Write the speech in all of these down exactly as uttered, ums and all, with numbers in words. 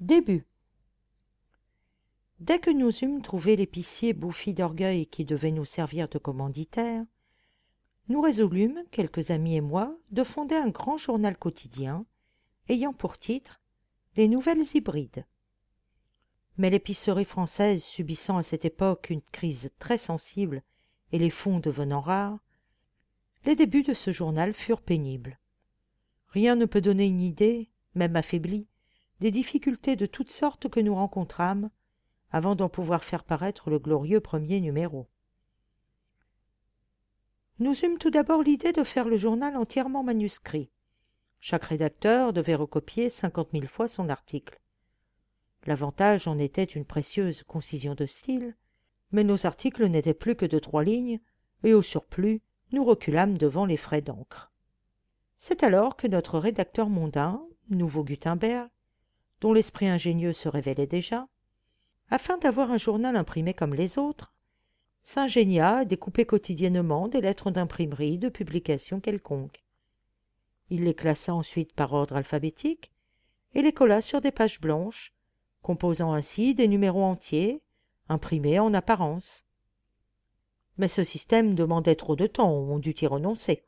Début. Dès que nous eûmes trouvé l'épicier bouffi d'orgueil qui devait nous servir de commanditaire, nous résolûmes, quelques amis et moi, de fonder un grand journal quotidien, ayant pour titre « Les Nouvelles Hybrides ». Mais l'épicerie française subissant à cette époque une crise très sensible et les fonds devenant rares, les débuts de ce journal furent pénibles. Rien ne peut donner une idée, même affaiblie, des difficultés de toutes sortes que nous rencontrâmes avant d'en pouvoir faire paraître le glorieux premier numéro. Nous eûmes tout d'abord l'idée de faire le journal entièrement manuscrit. Chaque rédacteur devait recopier cinquante mille fois son article. L'avantage en était une précieuse concision de style, mais nos articles n'étaient plus que de trois lignes, et au surplus, nous reculâmes devant les frais d'encre. C'est alors que notre rédacteur mondain, nouveau Gutenberg, dont l'esprit ingénieux se révélait déjà, afin d'avoir un journal imprimé comme les autres, s'ingénia à découper quotidiennement des lettres d'imprimerie de publication quelconque. Il les classa ensuite par ordre alphabétique et les colla sur des pages blanches, composant ainsi des numéros entiers, imprimés en apparence. Mais ce système demandait trop de temps, on dut y renoncer.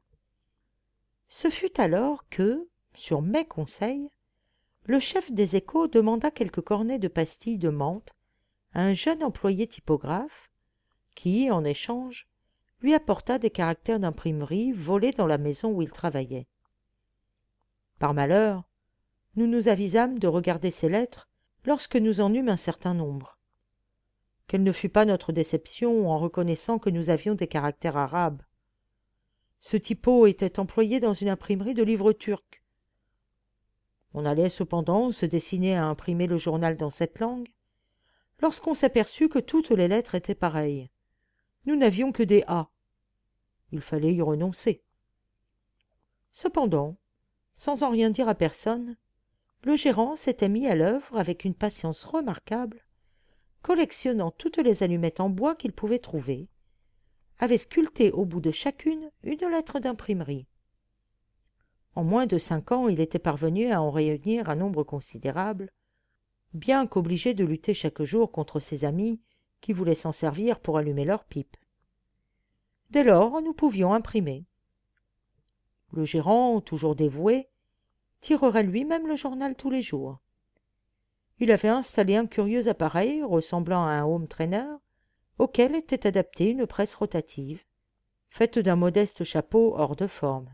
Ce fut alors que, sur mes conseils, le chef des Échos demanda quelques cornets de pastilles de menthe à un jeune employé typographe qui, en échange, lui apporta des caractères d'imprimerie volés dans la maison où il travaillait. Par malheur, nous nous avisâmes de regarder ces lettres lorsque nous en eûmes un certain nombre. Quelle ne fut pas notre déception en reconnaissant que nous avions des caractères arabes. Ce typo était employé dans une imprimerie de livres turcs. On allait cependant se dessiner à imprimer le journal dans cette langue, lorsqu'on s'aperçut que toutes les lettres étaient pareilles. Nous n'avions que des A. Il fallait y renoncer. Cependant, sans en rien dire à personne, le gérant s'était mis à l'œuvre avec une patience remarquable, collectionnant toutes les allumettes en bois qu'il pouvait trouver, avait sculpté au bout de chacune une lettre d'imprimerie. En moins de cinq ans, il était parvenu à en réunir un nombre considérable, bien qu'obligé de lutter chaque jour contre ses amis qui voulaient s'en servir pour allumer leurs pipes. Dès lors, nous pouvions imprimer. Le gérant, toujours dévoué, tirerait lui-même le journal tous les jours. Il avait installé un curieux appareil ressemblant à un home trainer, auquel était adaptée une presse rotative, faite d'un modeste chapeau hors de forme.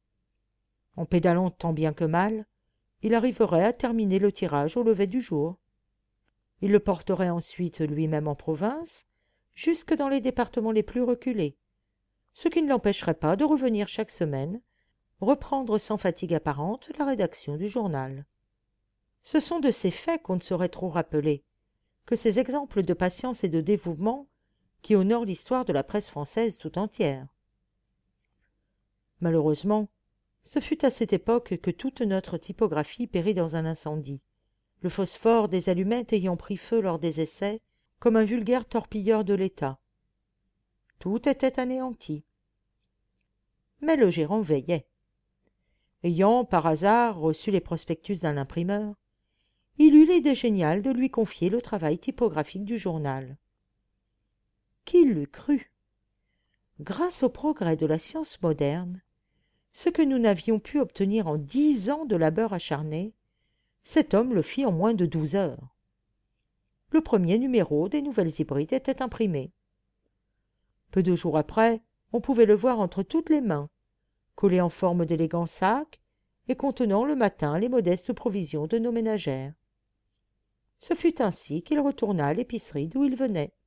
En pédalant tant bien que mal, il arriverait à terminer le tirage au lever du jour. Il le porterait ensuite lui-même en province, jusque dans les départements les plus reculés, ce qui ne l'empêcherait pas de revenir chaque semaine, reprendre sans fatigue apparente la rédaction du journal. Ce sont de ces faits qu'on ne saurait trop rappeler, que ces exemples de patience et de dévouement qui honorent l'histoire de la presse française tout entière. Malheureusement, ce fut à cette époque que toute notre typographie périt dans un incendie, le phosphore des allumettes ayant pris feu lors des essais comme un vulgaire torpilleur de l'État. Tout était anéanti. Mais le gérant veillait. Ayant, par hasard, reçu les prospectus d'un imprimeur, il eut l'idée géniale de lui confier le travail typographique du journal. Qui l'eût cru? Grâce au progrès de la science moderne, ce que nous n'avions pu obtenir en dix ans de labeur acharné, cet homme le fit en moins de douze heures. Le premier numéro des Nouvelles Hybrides était imprimé. Peu de jours après, on pouvait le voir entre toutes les mains, collé en forme d'élégants sacs et contenant le matin les modestes provisions de nos ménagères. Ce fut ainsi qu'il retourna à l'épicerie d'où il venait.